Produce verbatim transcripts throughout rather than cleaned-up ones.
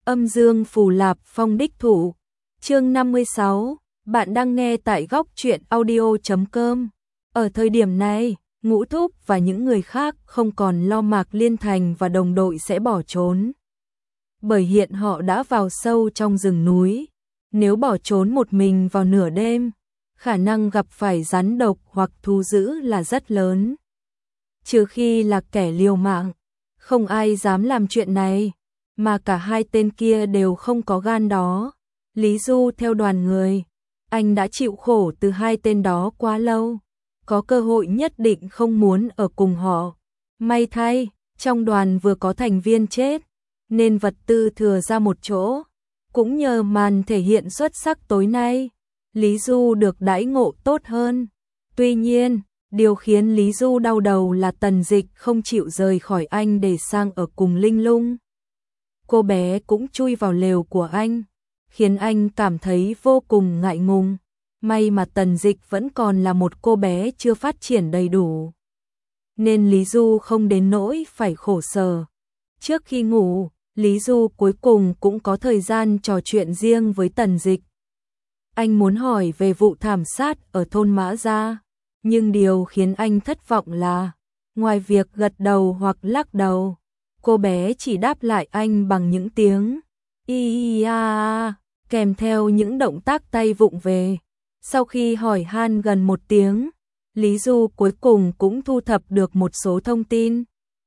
Âm dương phù lạp phong đích thủ. Chương năm mươi sáu, bạn đang nghe tại góc truyện audio chấm com. Ở thời điểm này, Ngũ Thúc và những người khác không còn lo Mạc Liên Thành và đồng đội sẽ bỏ trốn. Bởi hiện họ đã vào sâu trong rừng núi, nếu bỏ trốn một mình vào nửa đêm, khả năng gặp phải rắn độc hoặc thú dữ là rất lớn. Trừ khi là kẻ liều mạng, không ai dám làm chuyện này, mà cả hai tên kia đều không có gan đó. Lý Du theo đoàn người, anh đã chịu khổ từ hai tên đó quá lâu, có cơ hội nhất định không muốn ở cùng họ. May thay, trong đoàn vừa có thành viên chết, nên vật tư thừa ra một chỗ. Cũng nhờ màn thể hiện xuất sắc tối nay, Lý Du được đãi ngộ tốt hơn. Tuy nhiên, điều khiến Lý Du đau đầu là Tần Dịch không chịu rời khỏi anh để sang ở cùng Linh Lung. Cô bé cũng chui vào lều của anh, khiến anh cảm thấy vô cùng ngại ngùng. May mà Tần Dịch vẫn còn là một cô bé chưa phát triển đầy đủ, nên Lý Du không đến nỗi phải khổ sở. Trước khi ngủ, Lý Du cuối cùng cũng có thời gian trò chuyện riêng với Tần Dịch. Anh muốn hỏi về vụ thảm sát ở thôn Mã Gia, nhưng điều khiến anh thất vọng là, ngoài việc gật đầu hoặc lắc đầu, cô bé chỉ đáp lại anh bằng những tiếng y a, kèm theo những động tác tay vụng về. Sau khi hỏi han gần một tiếng, Lý Du cuối cùng cũng thu thập được một số thông tin.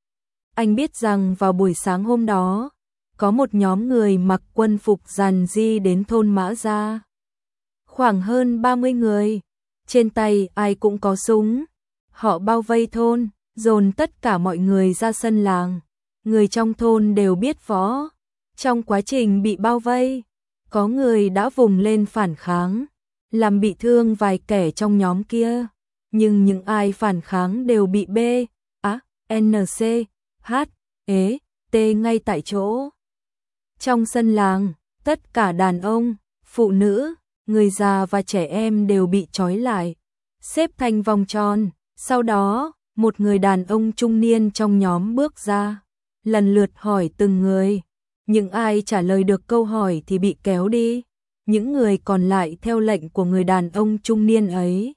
Anh biết rằng vào buổi sáng hôm đó, có một nhóm người mặc quân phục rằn ri đến thôn Mã Gia. Khoảng hơn ba mươi người, trên tay ai cũng có súng. Họ bao vây thôn, dồn tất cả mọi người ra sân làng. Người trong thôn đều biết võ. Trong quá trình bị bao vây, có người đã vùng lên phản kháng, làm bị thương vài kẻ trong nhóm kia. Nhưng những ai phản kháng đều bị B, A, N, C, H, E, T ngay tại chỗ. Trong sân làng, tất cả đàn ông, phụ nữ, người già và trẻ em đều bị trói lại, xếp thành vòng tròn. Sau đó, một người đàn ông trung niên trong nhóm bước ra, lần lượt hỏi từng người. Những ai trả lời được câu hỏi thì bị kéo đi. Những người còn lại theo lệnh của người đàn ông trung niên ấy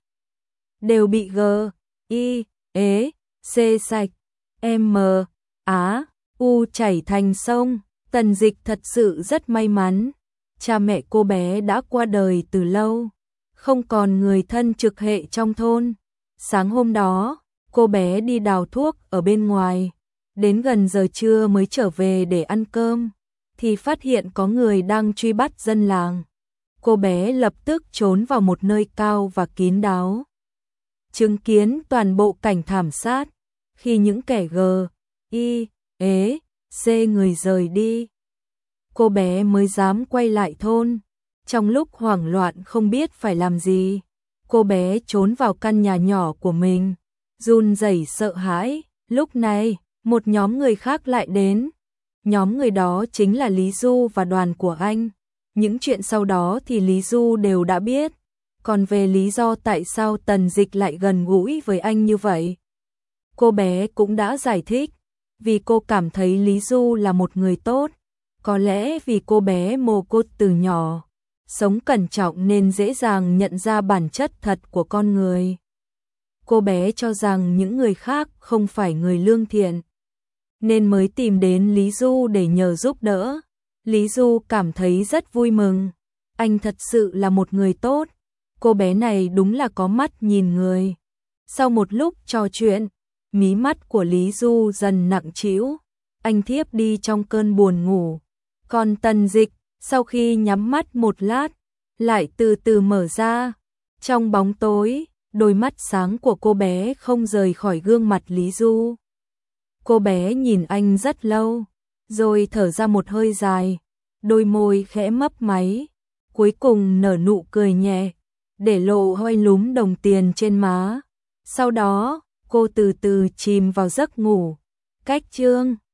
đều bị G, I, E, C sạch, M, Á, U chảy thành sông. Tần Dịch thật sự rất may mắn. Cha mẹ cô bé đã qua đời từ lâu, không còn người thân trực hệ trong thôn. Sáng hôm đó, cô bé đi đào thuốc ở bên ngoài, đến gần giờ trưa mới trở về để ăn cơm, thì phát hiện có người đang truy bắt dân làng. Cô bé lập tức trốn vào một nơi cao và kín đáo, chứng kiến toàn bộ cảnh thảm sát. Khi những kẻ G, I, E, C người rời đi, cô bé mới dám quay lại thôn. Trong lúc hoảng loạn không biết phải làm gì, cô bé trốn vào căn nhà nhỏ của mình, run rẩy sợ hãi. Lúc này, một nhóm người khác lại đến. Nhóm người đó chính là Lý Du và đoàn của anh. Những chuyện sau đó thì Lý Du đều đã biết. Còn về lý do tại sao Tần Dịch lại gần gũi với anh như vậy, cô bé cũng đã giải thích. Vì cô cảm thấy Lý Du là một người tốt. Có lẽ vì cô bé mồ côi từ nhỏ, sống cẩn trọng nên dễ dàng nhận ra bản chất thật của con người. Cô bé cho rằng những người khác không phải người lương thiện, nên mới tìm đến Lý Du để nhờ giúp đỡ. Lý Du cảm thấy rất vui mừng. Anh thật sự là một người tốt. Cô bé này đúng là có mắt nhìn người. Sau một lúc trò chuyện, mí mắt của Lý Du dần nặng trĩu. Anh thiếp đi trong cơn buồn ngủ. Còn Tần Dịch, sau khi nhắm mắt một lát, lại từ từ mở ra. Trong bóng tối, đôi mắt sáng của cô bé không rời khỏi gương mặt Lý Du. Cô bé nhìn anh rất lâu, rồi thở ra một hơi dài, đôi môi khẽ mấp máy, cuối cùng nở nụ cười nhẹ, để lộ hơi lúm đồng tiền trên má. Sau đó, cô từ từ chìm vào giấc ngủ. Cách chương